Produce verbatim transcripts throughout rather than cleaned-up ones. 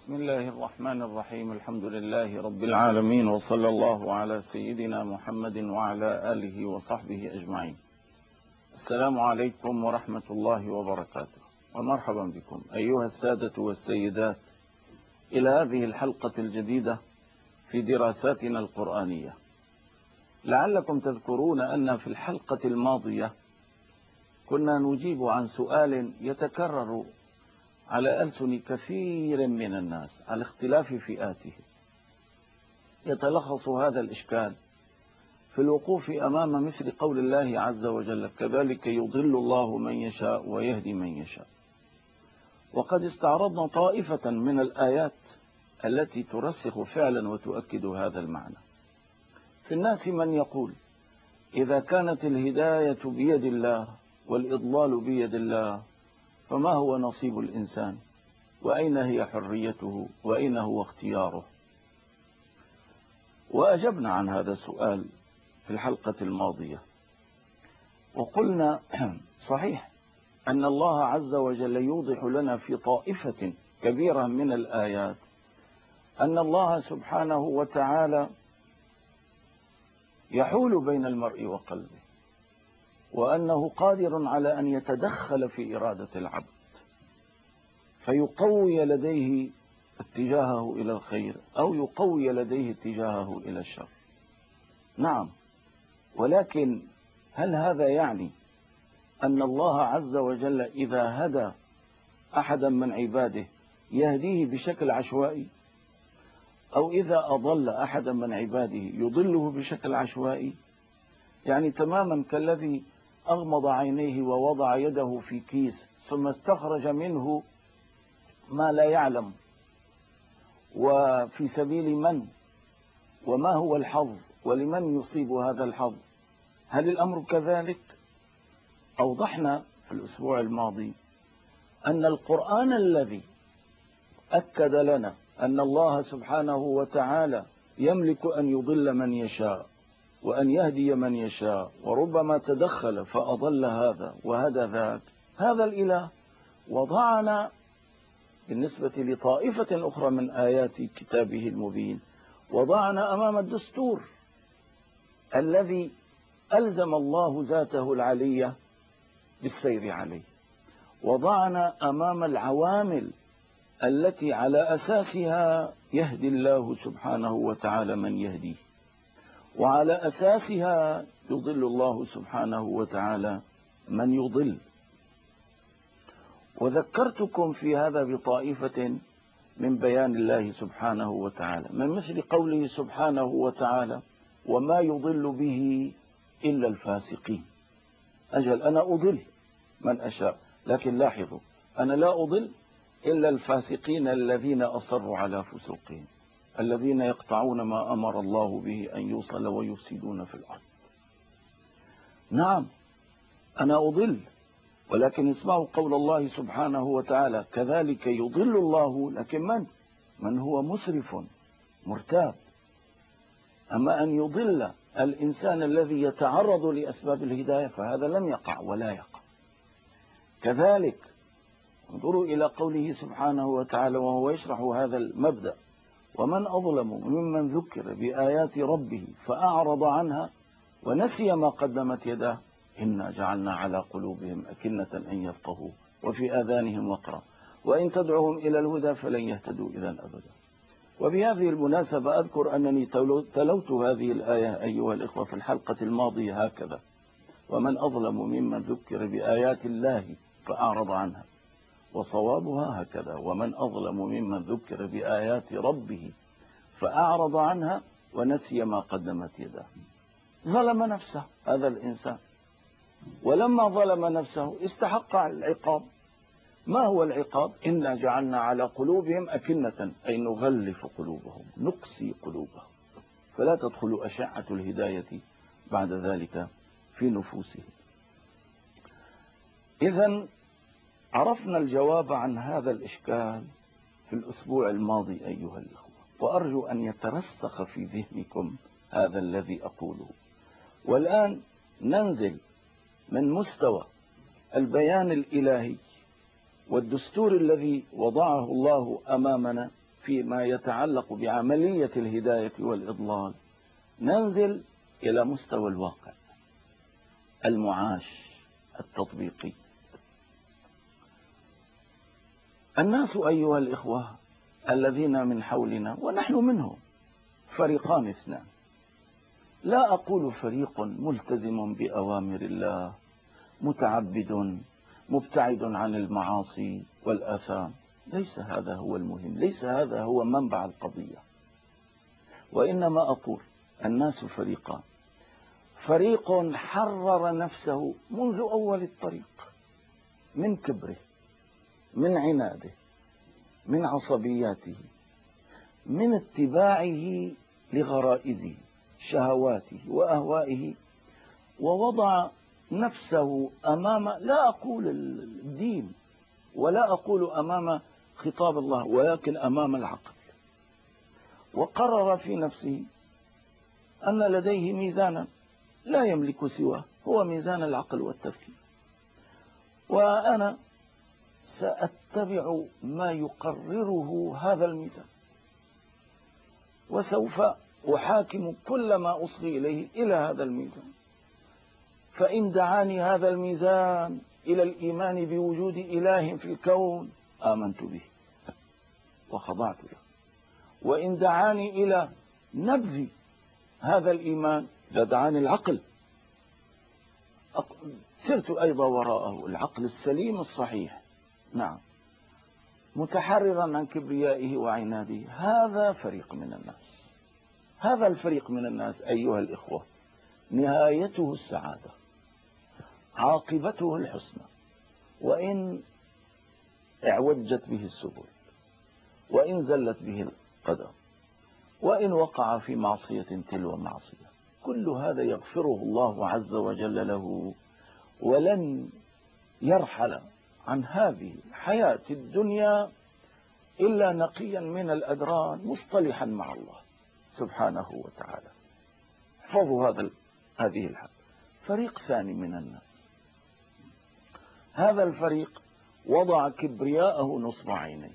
بسم الله الرحمن الرحيم. الحمد لله رب العالمين، وصلى الله على سيدنا محمد وعلى آله وصحبه أجمعين. السلام عليكم ورحمة الله وبركاته، ومرحبا بكم أيها السادة والسيدات إلى هذه الحلقة الجديدة في دراساتنا القرآنية. لعلكم تذكرون أن في الحلقة الماضية كنا نجيب عن سؤال يتكرر على ألسن كثير من الناس على اختلاف فئاته. يتلخص هذا الإشكال في الوقوف أمام مثل قول الله عز وجل: كذلك يضل الله من يشاء ويهدي من يشاء. وقد استعرضنا طائفة من الآيات التي ترسخ فعلا وتؤكد هذا المعنى. في الناس من يقول: إذا كانت الهداية بيد الله والإضلال بيد الله فما هو نصيب الإنسان؟ وأين هي حريته؟ وأين هو اختياره؟ وأجبنا عن هذا السؤال في الحلقة الماضية، وقلنا صحيح أن الله عز وجل يوضح لنا في طائفة كبيرة من الآيات أن الله سبحانه وتعالى يحول بين المرء وقلبه، وأنه قادر على أن يتدخل في إرادة العبد فيقوي لديه اتجاهه إلى الخير أو يقوي لديه اتجاهه إلى الشر. نعم، ولكن هل هذا يعني أن الله عز وجل إذا هدى أحدا من عباده يهديه بشكل عشوائي، أو إذا أضل أحدا من عباده يضله بشكل عشوائي؟ يعني تماما كالذي أغمض عينيه ووضع يده في كيس ثم استخرج منه ما لا يعلم، وفي سبيل من، وما هو الحظ، ولمن يصيب هذا الحظ؟ هل الأمر كذلك؟ أوضحنا في الأسبوع الماضي أن القرآن الذي أكد لنا أن الله سبحانه وتعالى يملك أن يضل من يشاء وأن يهدي من يشاء، وربما تدخل فأضل هذا وهدى ذاك، هذا الإله وضعنا بالنسبة لطائفة أخرى من آيات كتابه المبين، وضعنا أمام الدستور الذي ألزم الله ذاته العلية بالسير عليه، وضعنا أمام العوامل التي على أساسها يهدي الله سبحانه وتعالى من يهديه، وعلى أساسها يضل الله سبحانه وتعالى من يضل. وذكرتكم في هذا بطائفة من بيان الله سبحانه وتعالى، من مثل قوله سبحانه وتعالى: وما يضل به إلا الفاسقين. أجل، أنا أضل من أشاء، لكن لاحظوا، أنا لا أضل إلا الفاسقين الذين أصروا على فسوقهم، الذين يقطعون ما أمر الله به أن يوصل ويفسدون في الأرض. نعم، أنا أضل، ولكن اسمعوا قول الله سبحانه وتعالى: كذلك يضل الله، لكن من؟ من هو مسرف مرتاب. أما أن يضل الإنسان الذي يتعرض لأسباب الهداية فهذا لم يقع ولا يقع. كذلك انظروا إلى قوله سبحانه وتعالى وهو يشرح هذا المبدأ: ومن أظلم ممن ذكر بآيات ربه فأعرض عنها ونسي ما قدمت يداه إنا جعلنا على قلوبهم أكنة أن يفقهوا وفي آذانهم وقرا وإن تدعوهم إلى الهدى فلن يهتدوا إذا أبدا. وبهذه المناسبة أذكر أنني تلوت هذه الآية أيها الإخوة في الحلقة الماضية هكذا: ومن أظلم ممن ذكر بآيات الله فأعرض عنها، وصوابها هكذا: ومن أظلم ممن ذكر بآيات ربه فأعرض عنها ونسي ما قدمت يداه. ظلم نفسه هذا الإنسان، ولما ظلم نفسه استحق العقاب. ما هو العقاب؟ إنا جعلنا على قلوبهم أكنة، أي نغلف قلوبهم، نقسي قلوبهم، فلا تدخل أشعة الهداية بعد ذلك في نفوسهم. إذن عرفنا الجواب عن هذا الإشكال في الأسبوع الماضي أيها الأخوة، وأرجو أن يترسخ في ذهنكم هذا الذي أقوله. والآن ننزل من مستوى البيان الإلهي والدستور الذي وضعه الله أمامنا فيما يتعلق بعملية الهداية والإضلال ننزل إلى مستوى الواقع المعاش التطبيقي. الناس أيها الإخوة الذين من حولنا ونحن منهم فريقان اثنان. لا أقول فريق ملتزم بأوامر الله متعبد مبتعد عن المعاصي والآثام، ليس هذا هو المهم، ليس هذا هو منبع القضية، وإنما أقول الناس فريقان: فريق حرر نفسه منذ أول الطريق من كبره، من عناده، من عصبياته، من اتباعه لغرائزه شهواته وأهوائه، ووضع نفسه أمام، لا أقول الدين ولا أقول أمام خطاب الله، ولكن أمام العقل، وقرر في نفسه أن لديه ميزانا لا يملك سواه، هو ميزان العقل والتفكير، وأنا سأتبع ما يقرره هذا الميزان، وسوف أحاكم كل ما أصغي إليه إلى هذا الميزان. فإن دعاني هذا الميزان إلى الإيمان بوجود إله في الكون آمنت به وخضعت له، وإن دعاني إلى نبذ هذا الإيمان لدعاني العقل، سرت أيضا وراءه، العقل السليم الصحيح، نعم، متحررا عن كبريائه وعناده. هذا فريق من الناس، هذا الفريق من الناس أيها الإخوة نهايته السعادة، عاقبته الحسنى، وإن اعوجت به السبل، وإن زلت به القدم، وإن وقع في معصية تلو معصية، كل هذا يغفره الله عز وجل له، ولن يرحل عن هذه الحياة الدنيا إلا نقيا من الأدران مصطلحا مع الله سبحانه وتعالى. احفظوا هذا هذه الحال. فريق ثاني من الناس، هذا الفريق وضع كبرياءه نصب عينيه،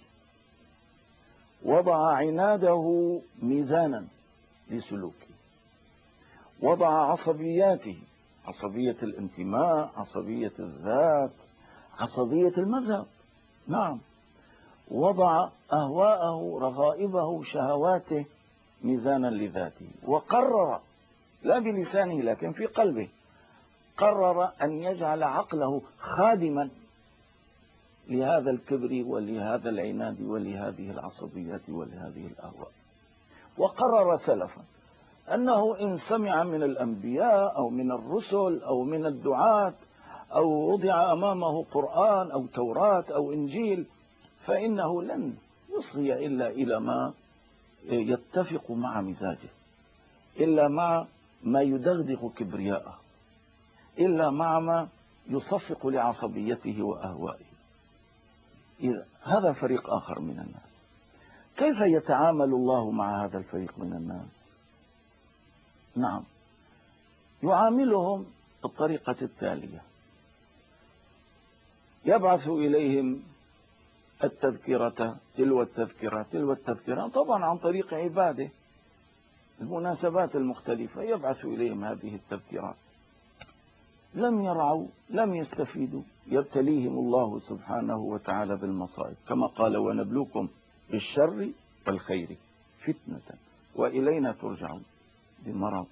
وضع عناده ميزانا لسلوكه، وضع عصبياته، عصبية الانتماء، عصبية الذات، عصبية المذهب، نعم، وضع أهواءه، رغائبه، شهواته ميزانا لذاته، وقرر لا بلسانه لكن في قلبه، قرر أن يجعل عقله خادما لهذا الكبر ولهذا العناد ولهذه العصبيات ولهذه الأهواء. وقرر سلفا أنه إن سمع من الأنبياء أو من الرسل أو من الدعاة أو وضع أمامه قرآن أو توراة أو إنجيل فإنه لن يصغي إلا إلى ما يتفق مع مزاجه، إلا مع ما يدغدغ كبرياءه، إلا مع ما يصفق لعصبيته وأهوائه. إذا هذا فريق آخر من الناس. كيف يتعامل الله مع هذا الفريق من الناس؟ نعم، يعاملهم بالطريقة التالية: يبعث إليهم التذكرة تلو التذكرة تلو التذكرة، طبعا عن طريق عباده، المناسبات المختلفة يبعث إليهم هذه التذكرات، لم يرعوا، لم يستفيدوا، يبتليهم الله سبحانه وتعالى بالمصائب، كما قال: ونبلوكم بالشر والخير فتنة وإلينا ترجعون. بمرض،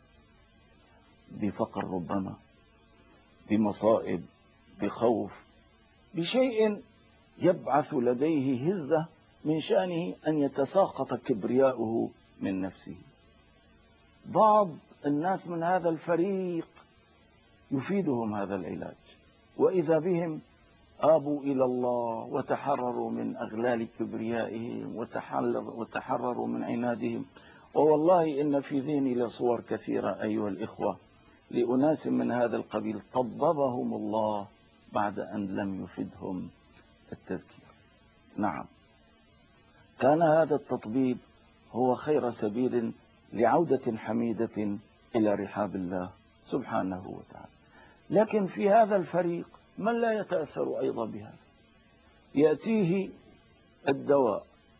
بفقر ربما، بمصائب، بخوف، بشيء يبعث لديه هزة من شأنه أن يتساقط كبرياؤه من نفسه. بعض الناس من هذا الفريق يفيدهم هذا العلاج، وإذا بهم آبوا إلى الله وتحرروا من أغلال كبريائهم وتحرروا من عنادهم. ووالله إن في ذهني لصور كثيرة أيها الإخوة لأناس من هذا القبيل طببهم الله بعد أن لم يفدهم التذكير. نعم، كان هذا التطبيب هو خير سبيل لعودة حميدة إلى رحاب الله سبحانه وتعالى. لكن في هذا الفريق من لا يتأثر أيضا بهذا، يأتيه الدواء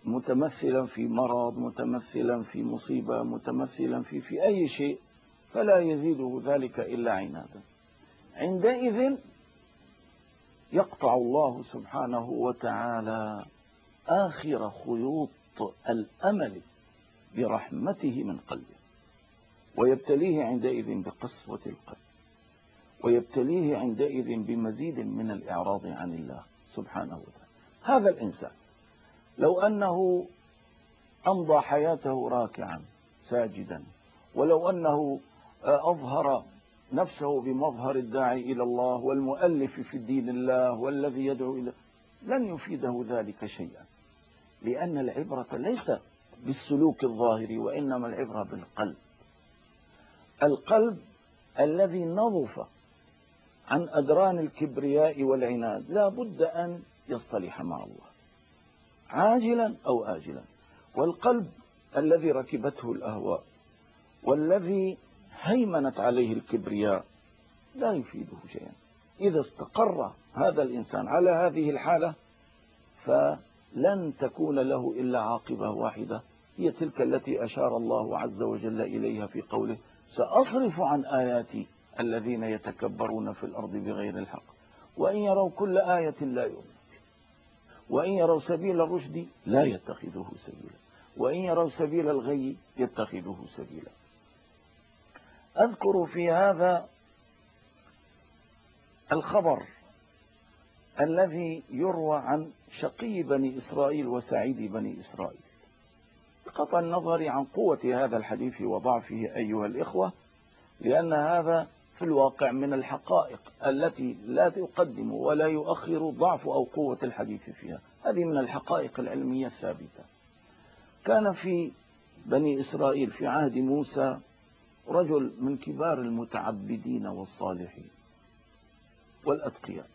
متمثلا في مرض، متمثلا في مصيبة، متمثلا في في أي شيء، فلا يزيده ذلك إلا عنادا. عندئذ يقطع الله سبحانه وتعالى آخر خيوط الأمل برحمته من قلبه، ويبتليه عندئذ بقسوة القلب، ويبتليه عندئذ بمزيد من الإعراض عن الله سبحانه وتعالى. هذا الإنسان لو أنه أمضى حياته راكعا ساجدا، ولو أنه أظهر نفسه بمظهر الداعي إلى الله والمؤلف في الدين الله والذي يدعو إلى، لن يفيده ذلك شيئا، لأن العبرة ليس بالسلوك الظاهري، وإنما العبرة بالقلب. القلب الذي نظف عن أدران الكبرياء والعناد لا بد أن يصطلح مع الله عاجلا أو آجلا. والقلب الذي ركبته الأهواء والذي هيمنت عليه الكبرياء لا يفيده شيئا. إذا استقر هذا الإنسان على هذه الحالة فلن تكون له إلا عاقبة واحدة، هي تلك التي أشار الله عز وجل إليها في قوله: سأصرف عن آياتي الذين يتكبرون في الأرض بغير الحق وإن يروا كل آية لا يؤمنون، وإن يروا سبيل الرشد لا يتخذوه سبيلا، وإن يروا سبيل الغي يتخذوه سبيلا. أذكر في هذا الخبر الذي يروى عن شقي بني إسرائيل وسعيد بني إسرائيل، بقطع النظر عن قوة هذا الحديث وضعفه أيها الإخوة، لأن هذا في الواقع من الحقائق التي لا تقدم ولا يؤخر ضعف أو قوة الحديث فيها، هذه من الحقائق العلمية الثابتة. كان في بني إسرائيل في عهد موسى رجل من كبار المتعبدين والصالحين والأتقياء،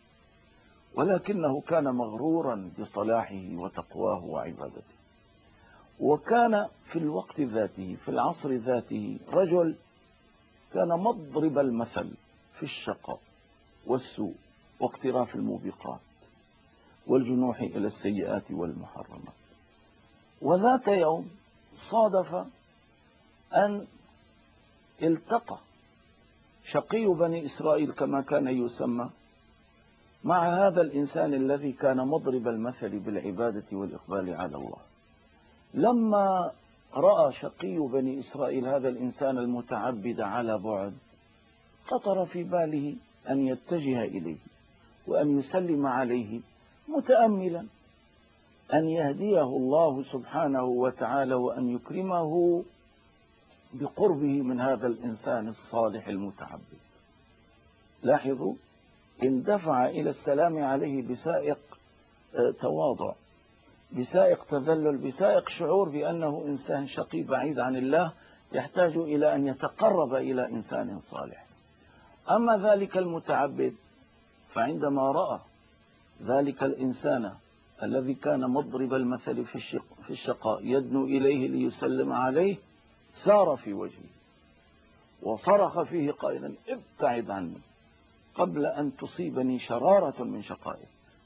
ولكنه كان مغرورا بصلاحه وتقواه وعبادته. وكان في الوقت ذاته، في العصر ذاته، رجل كان مضرب المثل في الشقاء والسوء واقتراف الموبقات والجنوح إلى السيئات والمحرمات. وذات يوم صادف أن التقى شقي بني إسرائيل كما كان يسمى مع هذا الإنسان الذي كان مضرب المثل بالعبادة والإقبال على الله. لما رأى شقي بني إسرائيل هذا الإنسان المتعبد على بعد، خطر في باله أن يتجه إليه وأن يسلم عليه، متأملا أن يهديه الله سبحانه وتعالى وأن يكرمه بقربه من هذا الإنسان الصالح المتعبد. لاحظوا، اندفع إلى السلام عليه بسائق تواضع، بسائق تذلل، بسائق شعور بأنه إنسان شقي بعيد عن الله يحتاج إلى أن يتقرب إلى إنسان صالح. أما ذلك المتعبد فعندما رأى ذلك الإنسان الذي كان مضرب المثل في, الشق في الشقاء يدنو إليه ليسلم عليه، ثار في وجهه وصرخ فيه قائلا: ابتعد عني قبل أن تصيبني شرارة من شقائك.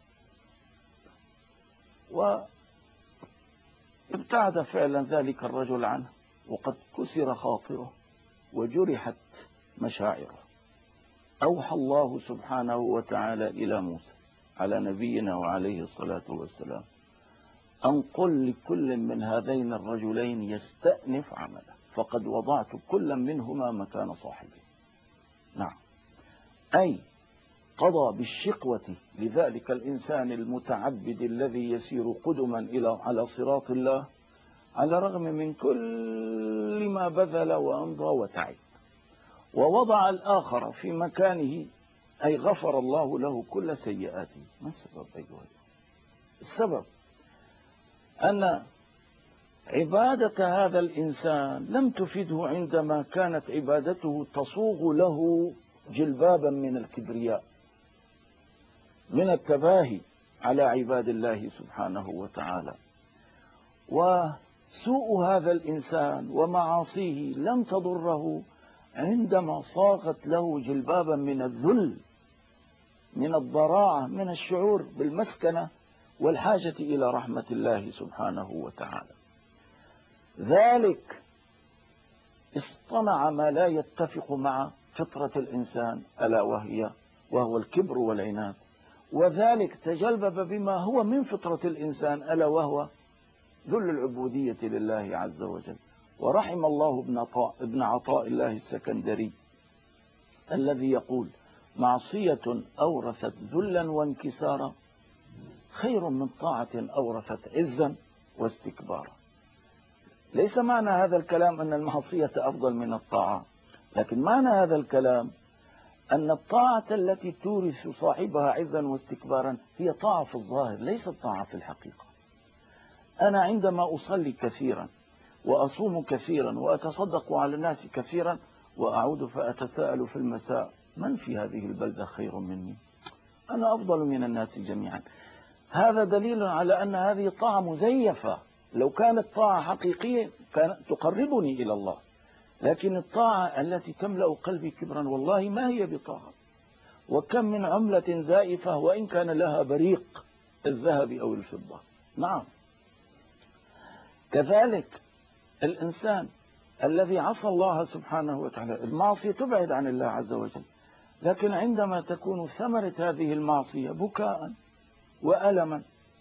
وابتعد فعلا ذلك الرجل عنه، وقد كسر خاطره وجرحت مشاعره. أوحى الله سبحانه وتعالى إلى موسى على نبينا وعليه الصلاة والسلام أن قل لكل من هذين الرجلين يستأنف عمله فقد وضعت كل منهما مكان صاحبه. نعم، أي قضى بالشقوة لذلك الإنسان المتعبد الذي يسير قدما إلى على صراط الله على الرغم من كل ما بذل وأمضى وتعب، ووضع الآخر في مكانه، أي غفر الله له كل سيئاته. ما السبب أيها؟ السبب أن عبادة هذا الإنسان لم تفده عندما كانت عبادته تصوغ له جلبابا من الكبرياء، من التباهي على عباد الله سبحانه وتعالى. وسوء هذا الإنسان ومعاصيه لم تضره عندما صاغت له جلبابا من الذل، من الضراعة، من الشعور بالمسكنة والحاجة إلى رحمة الله سبحانه وتعالى. ذلك اصطنع ما لا يتفق مع فطرة الإنسان ألا وهي وهو الكبر والعناد، وذلك تجلبب بما هو من فطرة الإنسان ألا وهو ذل العبودية لله عز وجل. ورحم الله ابن عطاء, ابن عطاء الله السكندري الذي يقول: معصية أورثت ذلا وانكسارا خير من طاعة أورثت عزا واستكبارا. ليس معنى هذا الكلام أن المعصية أفضل من الطاعة، لكن معنى هذا الكلام أن الطاعة التي تورث صاحبها عزا واستكبارا هي طاعة في الظاهر، ليست طاعة في الحقيقة. أنا عندما أصلي كثيرا وأصوم كثيرا وأتصدق على الناس كثيرا وأعود فأتساءل في المساء: من في هذه البلدة خير مني؟ أنا أفضل من الناس جميعا. هذا دليل على أن هذه طاعة مزيفة. لو كانت طاعة حقيقية كانت تقربني إلى الله، لكن الطاعة التي تملأ قلبي كبرا والله ما هي بطاعة. وكم من عملة زائفة وإن كان لها بريق الذهب أو الفضة. نعم، كذلك الإنسان الذي عصى الله سبحانه وتعالى، المعصية تبعد عن الله عز وجل، لكن عندما تكون ثمرة هذه المعصية بكاء وألما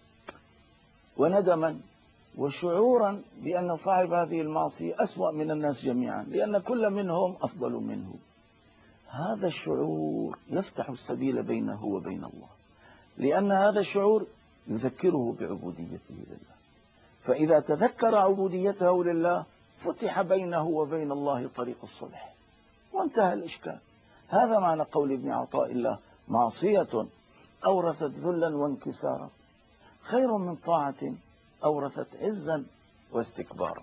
وندما وشعورا بأن صاحب هذه المعصية أسوأ من الناس جميعا لأن كل منهم أفضل منه، هذا الشعور يفتح السبيل بينه وبين الله، لأن هذا الشعور يذكره بعبوديته لله. فإذا تذكر عبوديته لله فتح بينه وبين الله طريق الصلح وانتهى الإشكال. هذا معنى قول ابن عطاء الله: معصية أورثت ذلا وانكسارا خير من طاعة أورثت عزا واستكبارا.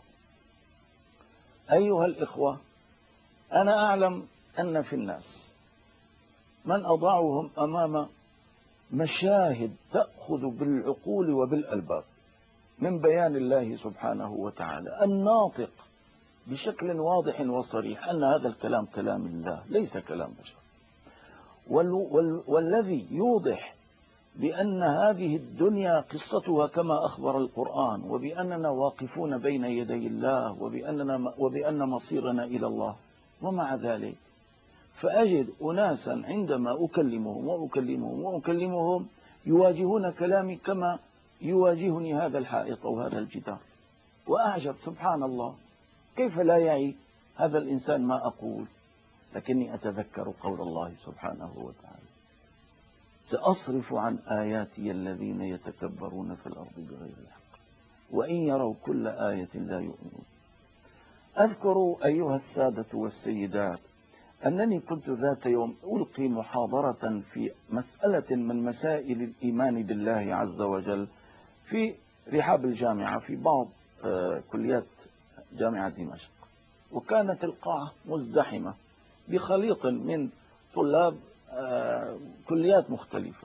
أيها الإخوة، أنا أعلم أن في الناس من أضعهم أمام مشاهد تأخذ بالعقول وبالألباب من بيان الله سبحانه وتعالى الناطق بشكل واضح وصريح أن هذا الكلام كلام الله ليس كلام بشر، وال وال والذي يوضح بأن هذه الدنيا قصتها كما أخبر القرآن، وبأننا واقفون بين يدي الله، وبأننا وبأن مصيرنا إلى الله. ومع ذلك فأجد أناسا عندما أكلمهم وأكلمهم وأكلمهم يواجهون كلامي كما يواجهني هذا الحائط أو هذا الجدار، وأعجب سبحان الله كيف لا يعي هذا الإنسان ما أقول. لكني أتذكر قول الله سبحانه وتعالى: سأصرف عن آياتي الذين يتكبرون في الأرض بغير الحق وإن يروا كل آية لا يؤمنون. أذكر أيها السادة والسيدات أنني كنت ذات يوم ألقي محاضرة في مسألة من مسائل الإيمان بالله عز وجل في رحاب الجامعة في بعض كليات جامعة دمشق، وكانت القاعة مزدحمة بخليط من طلاب كليات مختلفة.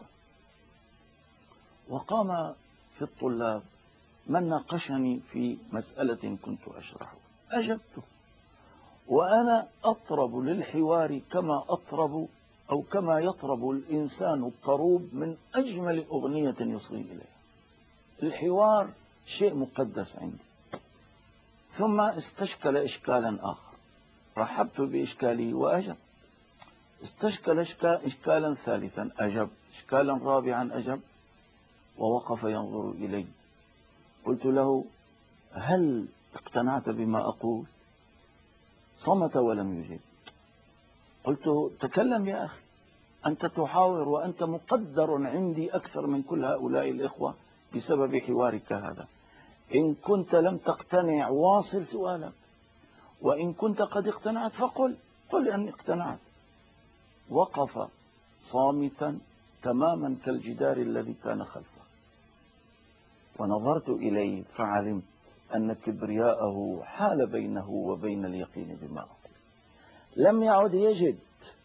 وقام في الطلاب من ناقشني في مسألة كنت أشرحه، أجبته وأنا أطرب للحوار كما أطرب أو كما يطرب الإنسان الطروب من أجمل أغنية يصغي إليها. الحوار شيء مقدس عندي. ثم استشكل إشكالا آخر، رحبت بإشكاله وأجب. استشكل إشكالا ثالثا أجب، إشكالا رابعا أجب، ووقف ينظر إلي. قلت له: هل اقتنعت بما أقول؟ صمت ولم يجب. قلت: تكلم يا أخي، أنت تحاور وأنت مقدر عندي أكثر من كل هؤلاء الإخوة بسبب حوارك هذا. إن كنت لم تقتنع واصل سؤالك، وإن كنت قد اقتنعت فقل قل أني اقتنعت. وقف صامتا تماما كالجدار الذي كان خلفه، ونظرت إليه فعلمت أن كبرياءه حال بينه وبين اليقين بما أقول. لم يعد يجد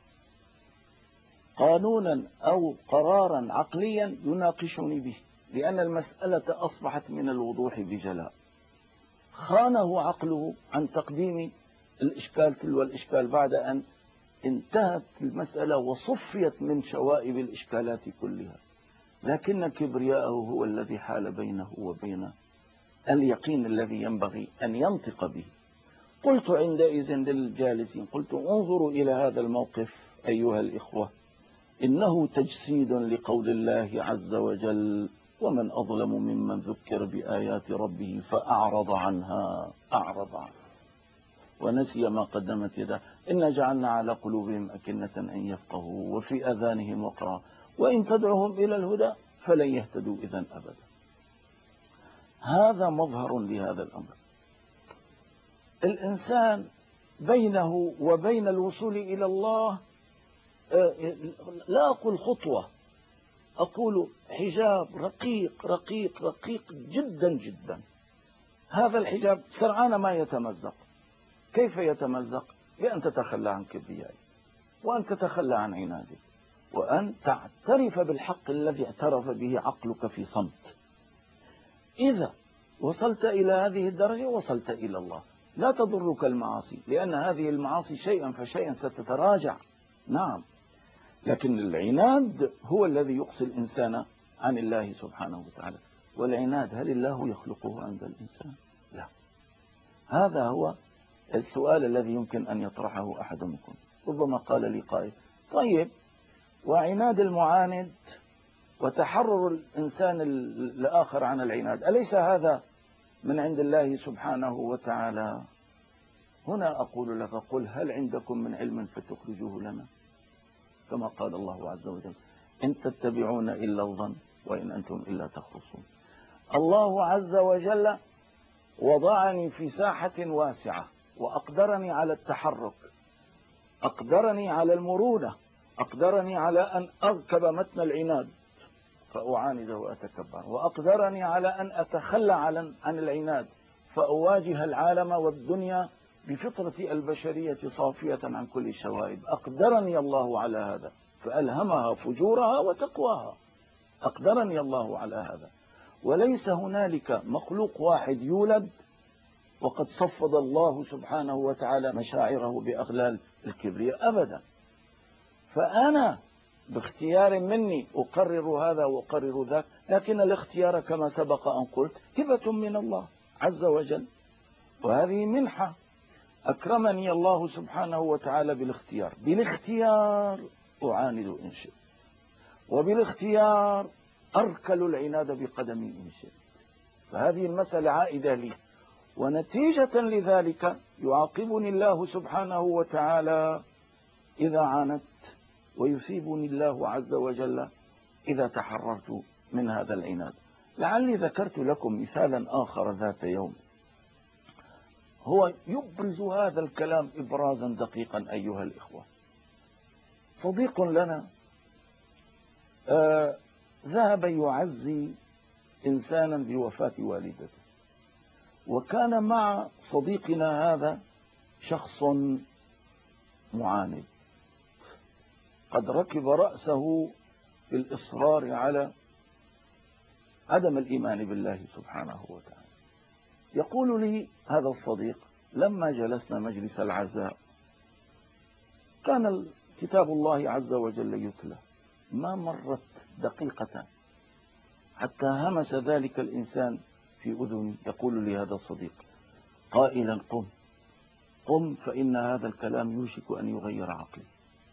قانونا أو قرارا عقليا يناقشني به، لأن المسألة أصبحت من الوضوح بجلاء. خانه عقله عن تقديم الإشكال تلو الإشكال بعد أن انتهت المسألة وصفيت من شوائب الإشكالات كلها. لكن كبرياءه هو الذي حال بينه وبين اليقين الذي ينبغي أن ينطق به. قلت عندئذ للجالسين، قلت انظروا إلى هذا الموقف أيها الإخوة، إنه تجسيد لقول الله عز وجل: ومن أظلم ممن ذكر بآيات ربه فأعرض عنها أعرض عنها ونسي ما قدمت يده إنا جعلنا على قلوبهم أكنة أن يفقهوا وفي أذانهم وقرا وإن تدعوهم إلى الهدى فلن يهتدوا إذن أبدا. هذا مظهر لهذا الأمر. الإنسان بينه وبين الوصول إلى الله لا أقول خطوة، أقول حجاب رقيق رقيق رقيق جدا جدا. هذا الحجاب سرعان ما يتمزق. كيف يتمزق؟ بأن تتخلى عن كبريائك، وأن تتخلى عن عنادك، وأن تعترف بالحق الذي اعترف به عقلك في صمت. إذا وصلت إلى هذه الدرجة وصلت إلى الله. لا تضرك المعاصي، لأن هذه المعاصي شيئا فشيئا ستتراجع، نعم، لكن العناد هو الذي يقصي الإنسان عن الله سبحانه وتعالى. والعناد هل الله يخلقه عند الإنسان؟ لا. هذا هو السؤال الذي يمكن أن يطرحه أحد منكم. ربما قال لي قائل: طيب، وعناد المعاند وتحرر الإنسان الآخر عن العناد، أليس هذا من عند الله سبحانه وتعالى؟ هنا أقول لك: قل هل عندكم من علم فتخرجوه لنا، كما قال الله عز وجل: إن تتبعون إلا الظن وإن أنتم إلا تخرصون. الله عز وجل وضعني في ساحة واسعة وأقدرني على التحرك، أقدرني على المرونة، أقدرني على أن أركب متن العناد فأعاند وأتكبر، وأقدرني على أن أتخلى عن العناد فأواجه العالم والدنيا بفطرة البشرية صافية عن كل شوائب. أقدرني الله على هذا فألهمها فجورها وتقواها. أقدرني الله على هذا. وليس هنالك مخلوق واحد يولد وقد صفد الله سبحانه وتعالى مشاعره بأغلال الكبرياء أبدا. فأنا باختيار مني أقرر هذا وأقرر ذاك، لكن الاختيار كما سبق أن قلت هبة من الله عز وجل، وهذه منحة أكرمني الله سبحانه وتعالى بالاختيار. بالاختيار أعاند إن شئت، وبالاختيار أركل العناد بقدمي إن شئت. فهذه المسألة عائدة لي، ونتيجة لذلك يعاقبني الله سبحانه وتعالى إذا عاندت، ويثيبني الله عز وجل إذا تحررت من هذا العناد. لعلي ذكرت لكم مثالا آخر ذات يوم هو يبرز هذا الكلام إبرازا دقيقا أيها الإخوة. صديق لنا آه ذهب يعزي إنسانا بوفاة والدته، وكان مع صديقنا هذا شخص معاند قد ركب رأسه بالإصرار على عدم الإيمان بالله سبحانه وتعالى. يقول لي هذا الصديق: لما جلسنا مجلس العزاء كان كتاب الله عز وجل يتلى، ما مرت دقيقة حتى همس ذلك الإنسان في أذني، يقول لي هذا الصديق قائلا: قم قم فإن هذا الكلام يوشك أن يغير عقلي.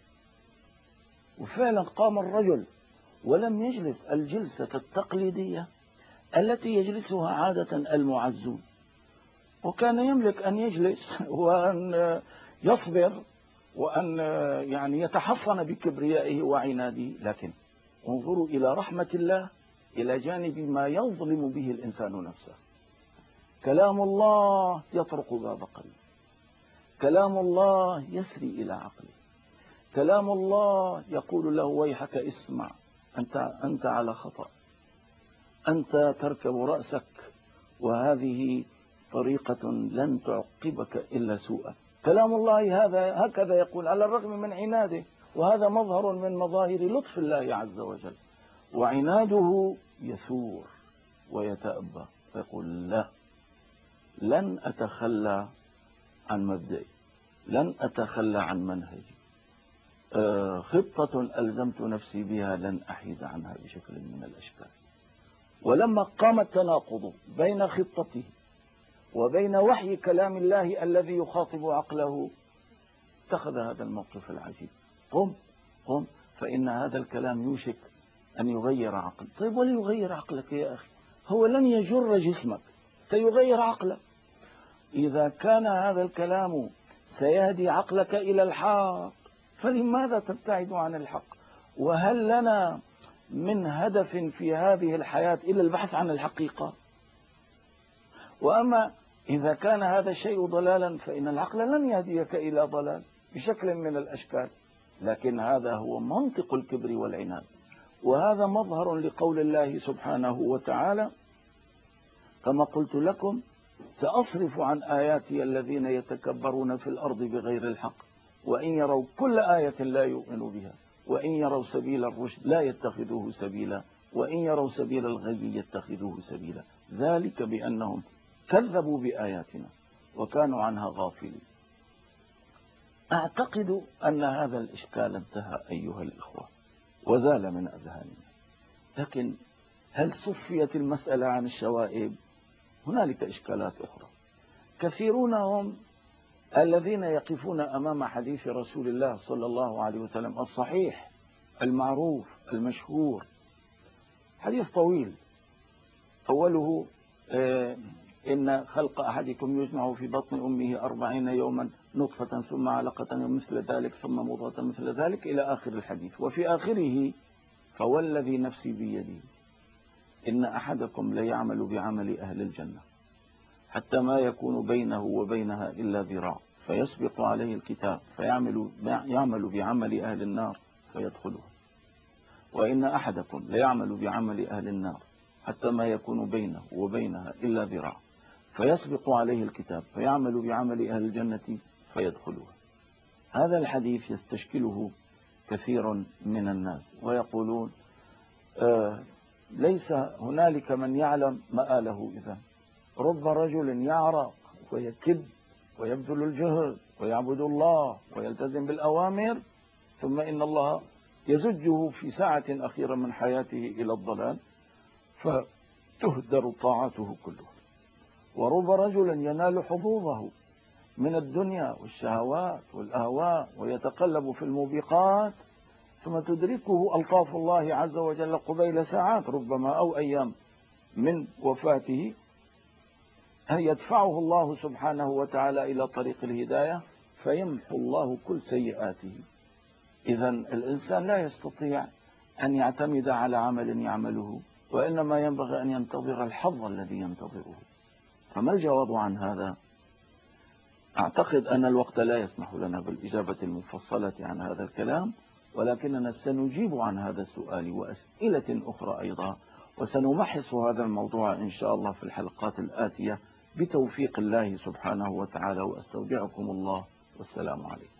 وفعلا قام الرجل ولم يجلس الجلسة التقليدية التي يجلسها عادة المعزون، وكان يملك أن يجلس وأن يصبر وأن يعني يتحصن بكبريائه وعناده. لكن انظروا إلى رحمة الله إلى جانب ما يظلم به الإنسان نفسه. كلام الله يطرق باب قلبه، كلام الله يسري إلى عقله، كلام الله يقول له: ويحك اسمع، أنت, أنت على خطأ، أنت تركب رأسك وهذه طريقة لن تعقبك إلا سوءا. كلام الله هذا هكذا يقول على الرغم من عناده، وهذا مظهر من مظاهر لطف الله عز وجل. وعناده يثور ويتأبى ويقول: لا، لن أتخلى عن مبدئي، لن أتخلى عن منهجي. آه، خطة ألزمت نفسي بها لن أحيد عنها بشكل من الأشكال. ولما قام التناقض بين خطته وبين وحي كلام الله الذي يخاطب عقله اتخذ هذا الموقف العجيب. قم قم فإن هذا الكلام يوشك أن يغير عقل. طيب وليغير عقلك يا أخي؟ هو لن يجر جسمك، سيغير عقلك. إذا كان هذا الكلام سيهدي عقلك إلى الحق فلماذا تبتعد عن الحق؟ وهل لنا من هدف في هذه الحياة إلا البحث عن الحقيقة؟ وأما إذا كان هذا الشيء ضلالا فإن العقل لن يهديك إلى ضلال بشكل من الأشكال. لكن هذا هو منطق الكبر والعناد، وهذا مظهر لقول الله سبحانه وتعالى: كما قلت لكم سأصرف عن آياتي الذين يتكبرون في الأرض بغير الحق وإن يروا كل آية لا يؤمنوا بها وإن يروا سبيل الرشد لا يتخذوه سبيلا وإن يروا سبيل الغي يتخذوه سبيلا ذلك بأنهم كذبوا بآياتنا وكانوا عنها غافلين. أعتقد أن هذا الإشكال انتهى أيها الإخوة وزال من أذهاننا، لكن هل صفيت المسألة عن الشوائب؟ هنالك إشكالات أخرى. كثيرون هم الذين يقفون أمام حديث رسول الله صلى الله عليه وسلم الصحيح المعروف المشهور، حديث طويل أوله آه إن خلق أحدكم يجمع في بطن أمه أربعين يوما نطفة ثم علقة مثل ذلك ثم مضغة مثل ذلك إلى آخر الحديث. وفي آخره: فوالذي نفسي بيده إن أحدكم ليعمل بعمل أهل الجنة حتى ما يكون بينه وبينها إلا ذراع فيسبق عليه الكتاب فيعمل يعمل بعمل أهل النار فيدخلها، وإن أحدكم ليعمل بعمل أهل النار حتى ما يكون بينه وبينها إلا ذراع فيسبق عليه الكتاب فيعمل بعمل أهل الجنة فيدخلها. هذا الحديث يستشكله كثير من الناس ويقولون آه ليس هنالك من يعلم مآله. إذا رب رجل يعرق ويكد ويبذل الجهد ويعبد الله ويلتزم بالأوامر ثم إن الله يزجه في ساعة أخيرة من حياته إلى الضلال فتهدر طاعته كلها. ورب رجل ينال حظوظه من الدنيا والشهوات والأهواء ويتقلب في الموبقات ثم تدركه ألطاف الله عز وجل قبيل ساعات ربما أو أيام من وفاته أن يدفعه الله سبحانه وتعالى إلى طريق الهداية فيمحو الله كل سيئاته. إذا الإنسان لا يستطيع أن يعتمد على عمل يعمله، وإنما ينبغي أن ينتظر الحظ الذي ينتظره. فما الجواب عن هذا؟ أعتقد أن الوقت لا يسمح لنا بالإجابة المفصلة عن هذا الكلام، ولكننا سنجيب عن هذا السؤال وأسئلة أخرى أيضا، وسنمحص هذا الموضوع إن شاء الله في الحلقات الآتية بتوفيق الله سبحانه وتعالى. وأستودعكم الله والسلام عليكم.